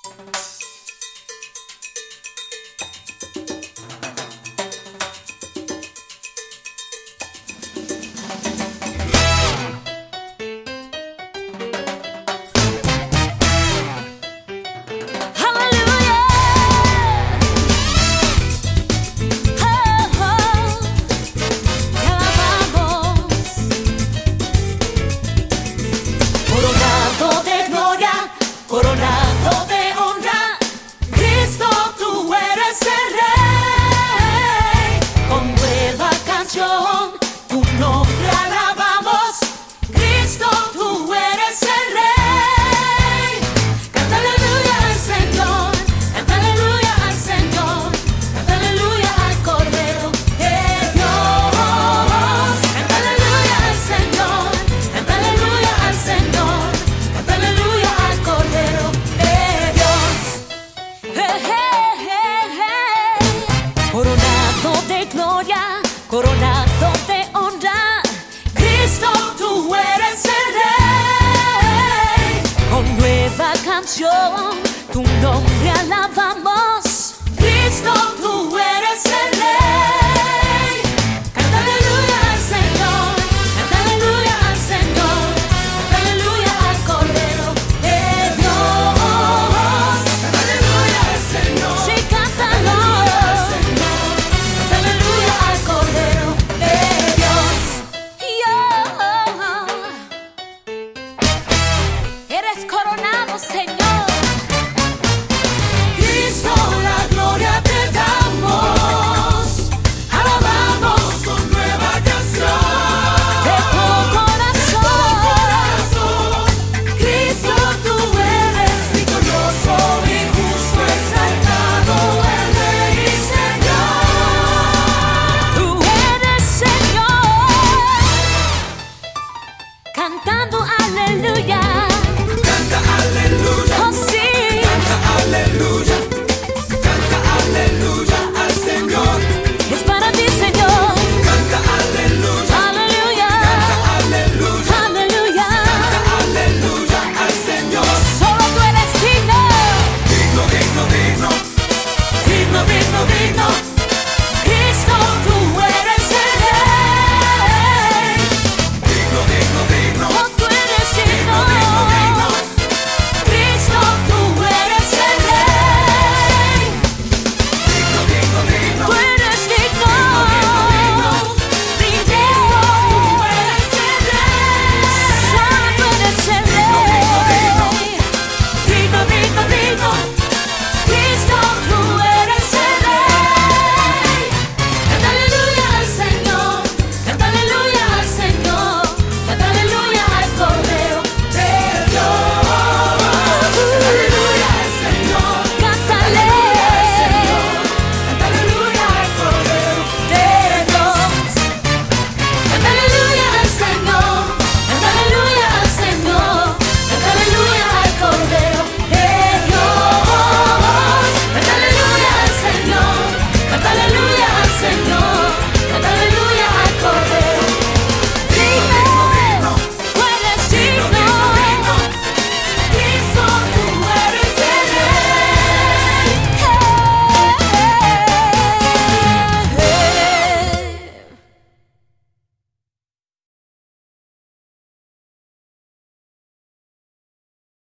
Coronado de honra, Cristo, tú eres el Rey. Con nueva canción, tu nombre alabamos. Cristo, tú eres el Rey. Canta aleluya al Señor, canta aleluya al Señor, canta aleluya al Cordero de Dios. Canta aleluya al Señor, canta aleluya al Señor, canta aleluya al Cordero de Dios. Coronado de gloria, coronado de honra, Cristo, tú eres el Rey. Con nueva canción, tu nombre alabamos. Cristo, tú eres